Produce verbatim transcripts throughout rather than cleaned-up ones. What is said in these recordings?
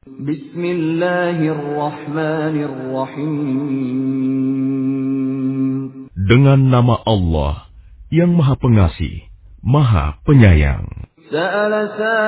Bismillahirrahmanirrahim. Dengan nama Allah yang Maha Pengasih, Maha Penyayang. Sa'ala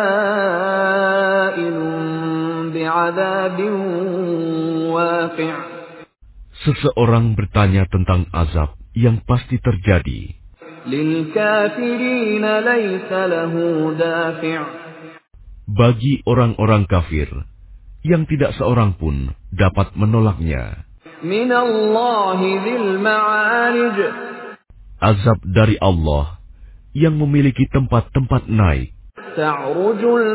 sa'ilun bi'adzabin waqi'. Seseorang bertanya tentang azab yang pasti terjadi. Lil kafirina laysa lahu dafi'. Bagi orang-orang kafir yang tidak seorang pun dapat menolaknya. Minallahi dzil ma'arij. Azab dari Allah yang memiliki tempat-tempat naik. Ta'rujul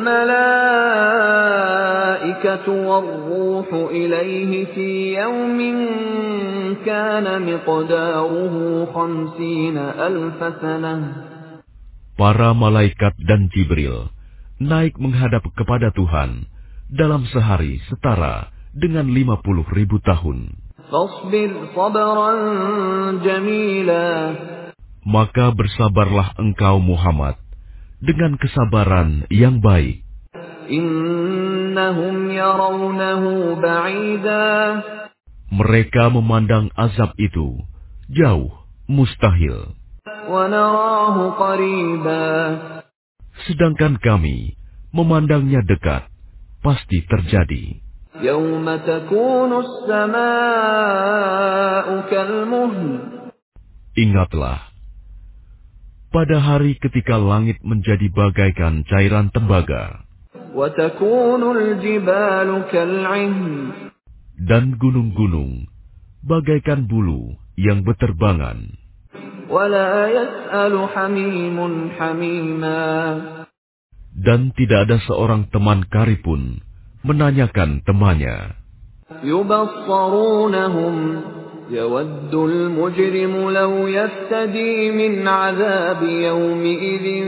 malaikatu war-ruhu ilaihi fi yawmin kana miqdaruhu khamsina alf sanah. Para malaikat dan Jibril naik menghadap kepada Tuhan dalam sehari setara dengan lima puluh ribu tahun. Fasbir sabran jamila. Maka bersabarlah engkau Muhammad dengan kesabaran yang baik. Innahum yarawnahu ba'ida. Mereka memandang azab itu jauh, mustahil. Wa narahu qariba. Sedangkan kami memandangnya dekat, pasti terjadi. Yawma takunu as-samaa'u kalmuhl. Ingatlah, pada hari ketika langit menjadi bagaikan cairan tembaga, Wa takunu al-jibalu kal'ihn. dan gunung-gunung bagaikan bulu yang beterbangan. Wa la yas'alu hamimun hamima. Dan tidak ada seorang teman karib pun menanyakan temannya. Yubassarunahum. Yawaddu al-mujrimu law yaftadi min 'adzabi yawmi idzin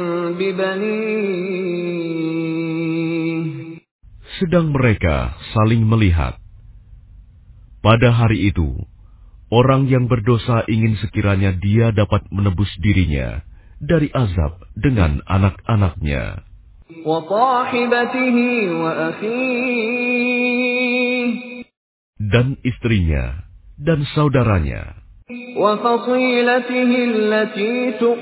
bibanihi. Sedang mereka saling melihat. Pada hari itu, orang yang berdosa ingin sekiranya dia dapat menebus dirinya dari azab dengan anak-anaknya. Wa sahibatihi wa akhihi. Dan istrinya dan saudaranya. Wa fasilatihi allati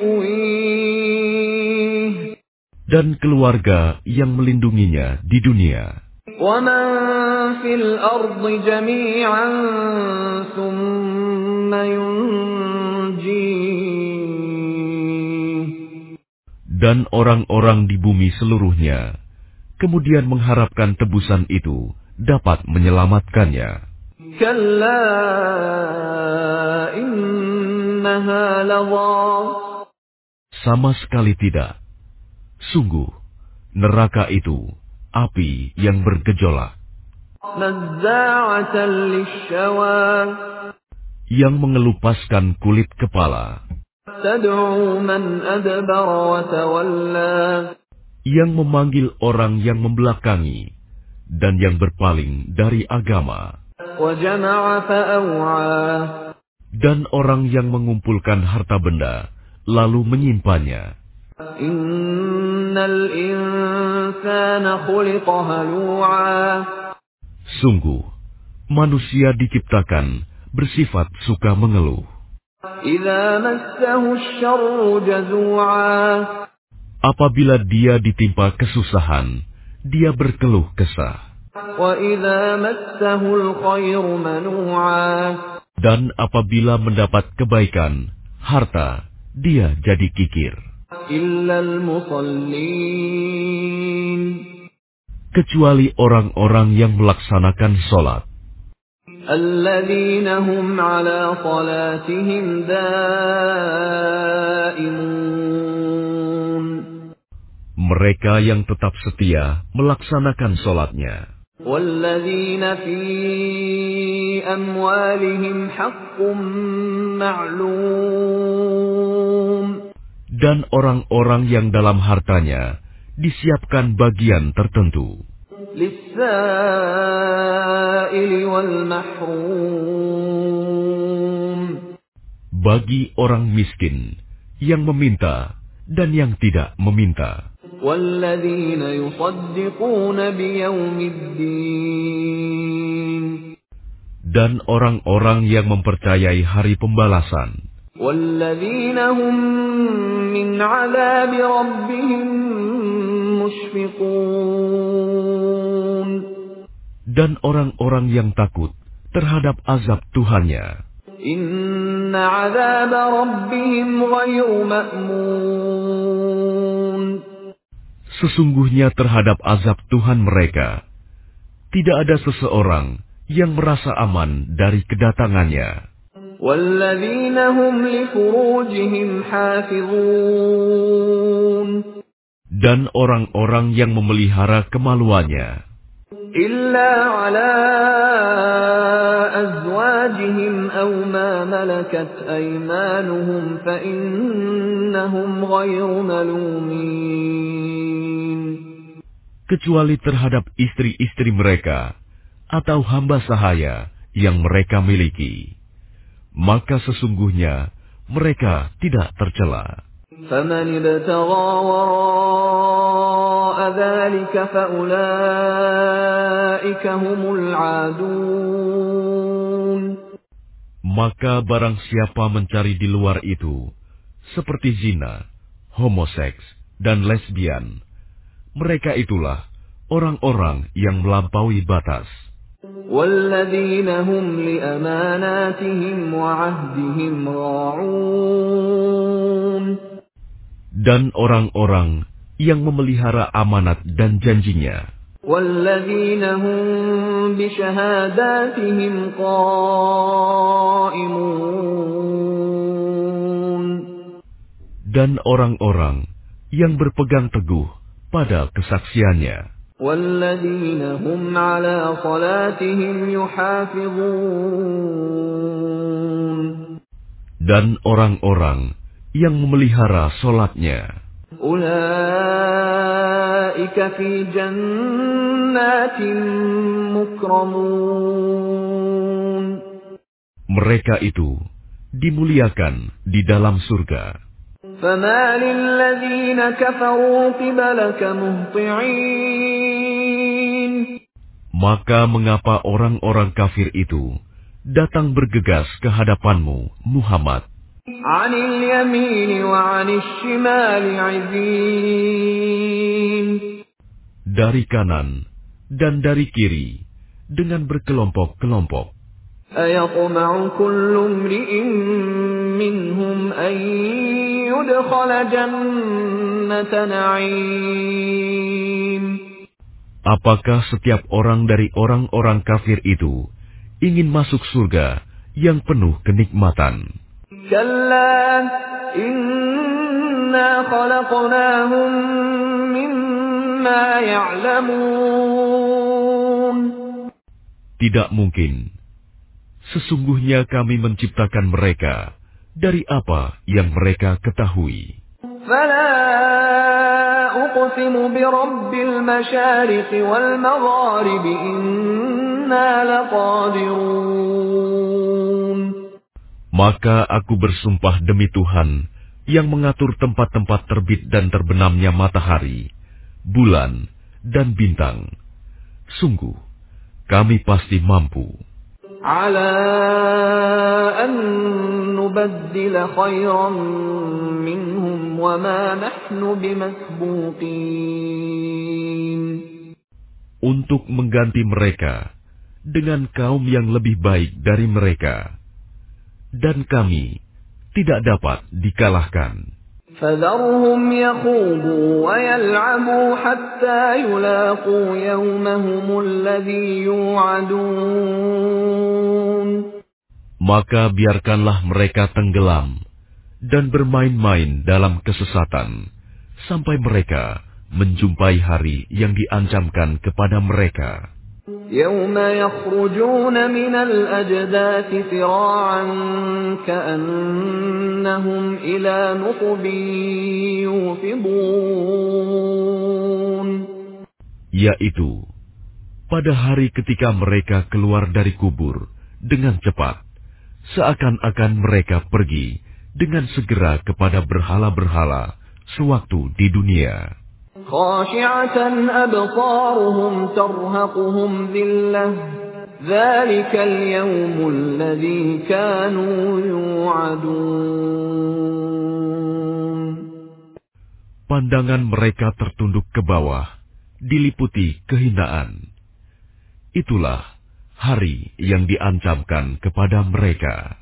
tu'wih. Dan keluarga yang melindunginya di dunia. Wa man fil ardi jami'an thumma yunjih. Dan orang-orang di bumi seluruhnya, kemudian mengharapkan tebusan itu dapat menyelamatkannya. Kalla innaha lagha. Sama sekali tidak. Sungguh, neraka itu api yang bergejolak, Nazza'atan lishawa. yang mengelupaskan kulit kepala, Tad'u man adbara wa tawalla. yang memanggil orang yang membelakangi dan yang berpaling dari agama, Wa jama'a fa'aw'a. dan orang yang mengumpulkan harta benda lalu menyimpannya. Innal insana khuliqa halu'a. Sungguh, manusia diciptakan bersifat suka mengeluh. Idza massahu asy-syarru jazu'a. Apabila dia ditimpa kesusahan, dia berkeluh kesah. Wa idza massahu al-khairu manu'a. Dan apabila mendapat kebaikan, harta, dia jadi kikir. Illa al-musallin. Kecuali orang-orang yang melaksanakan sholat. Alladzina hum 'ala salatihim daimun. Mereka yang tetap setia melaksanakan sholatnya. Walladzina fi amwalihim haqqun ma'lum. Dan orang-orang yang dalam hartanya disiapkan bagian tertentu. Lis-sa'ili wal mahrum. Bagi orang miskin yang meminta dan yang tidak meminta. وَالَّذِينَ يُصَدِّقُونَ بِيَوْمِ الدِّينِ Dan orang-orang yang mempercayai hari pembalasan. وَالَّذِينَ هُمْ مِنْ عَذَابِ رَبِّهِمْ مُشْفِقُونَ Dan orang-orang yang takut terhadap azab Tuhannya. إِنَّ عَذَابَ رَبِّهِمْ غَيْرُ مَأْمُونٍ Sesungguhnya terhadap azab Tuhan mereka, tidak ada seseorang yang merasa aman dari kedatangannya. وَالَّذِينَ هُمْ لِفُرُوجِهِمْ حَافِظُونَ Dan orang-orang yang memelihara kemaluannya, إِلَّا عَلَى أَزْوَاجِهِمْ أَوْ مَا مَلَكَتْ أَيْمَانُهُمْ فَإِنَّهُمْ غَيْرُ مَلُومِينَ kecuali terhadap istri-istri mereka atau hamba sahaya yang mereka miliki, maka sesungguhnya mereka tidak tercela. فَمَنِ ابْتَغَى وَرَاءَ ذَلِكَ فَأُولَئِكَ هُمُ الْعَادُونَ Maka barang siapa mencari di luar itu, seperti zina, homoseks, dan lesbian, mereka itulah orang-orang yang melampaui batas. وَالَّذِينَ هُمْ لِأَمَانَاتِهِمْ وَعَهْدِهِمْ رَاعُونَ Dan orang-orang yang memelihara amanat dan janjinya. وَالَّذِينَ هُمْ بِشَهَادَاتِهِمْ قَائِمُونَ Dan orang-orang yang berpegang teguh pada kesaksiannya. وَالَّذِينَ هُمْ عَلَى صَلَاتِهِمْ يُحَافِظُونَ Dan orang-orang yang memelihara solatnya. أُولَئِكَ فِي جَنَّاتٍ مُكْرَمُونَ Mereka itu dimuliakan di dalam surga. فَمَالِ الَّذِينَ كَفَرُوا قِبَلَكَ مُهْطِعِينَ Maka mengapa orang-orang kafir itu datang bergegas ke hadapanmu, Muhammad, عَنِ الْيَمِينِ وَعَنِ الشِّمَالِ عِزِينَ dari kanan dan dari kiri, dengan berkelompok-kelompok. أَيَطْمَعُ كُلُّ امْرِئٍ مِّنْهُمْ أَن يُدْخَلَ جَنَّةَ نَعِيمٍ Apakah setiap orang dari orang-orang kafir itu ingin masuk surga yang penuh kenikmatan? كَلَّا إِنَّا خَلَقْنَاهُم مِّمَّا يَعْلَمُونَ Tidak mungkin. Sesungguhnya kami menciptakan mereka dari apa yang mereka ketahui. فَلَا أُقْسِمُ بِرَبِّ الْمَشَارِقِ وَالْمَغَارِبِ إِنَّا لَقَادِرُونَ Maka aku bersumpah demi Tuhan yang mengatur tempat-tempat terbit dan terbenamnya matahari, bulan, dan bintang. Sungguh, kami pasti mampu. عَلَىٰ أَن نُّبَدِّلَ خَيْرًا مِّنْهُمْ وَمَا نَحْنُ بِمَسْبُوقِينَ Untuk mengganti mereka dengan kaum yang lebih baik dari mereka. Dan kami tidak dapat dikalahkan. فَذَرْهُمْ يَخُوضُوا وَيَلْعَبُوا حَتَّىٰ يُلَاقُوا يَوْمَهُمُ الَّذِي يُوعَدُونَ Maka biarkanlah mereka tenggelam dan bermain-main dalam kesesatan sampai mereka menjumpai hari yang diancamkan kepada mereka. يَوْمَ يَخْرُجُونَ مِنَ الْأَجْدَاثِ سِرَاعًا كَأَنَّهُمْ إِلَىٰ نُصُبٍ يُوفِضُونَ Yaitu, pada hari ketika mereka keluar dari kubur dengan cepat, seakan-akan mereka pergi dengan segera kepada berhala-berhala sewaktu di dunia. خاشعة أبصارهم ترهقهم ذلة ذلك اليوم الذي كانوا يوعدون. Pandangan mereka tertunduk ke bawah, diliputi kehinaan. Itulah hari yang diancamkan kepada mereka.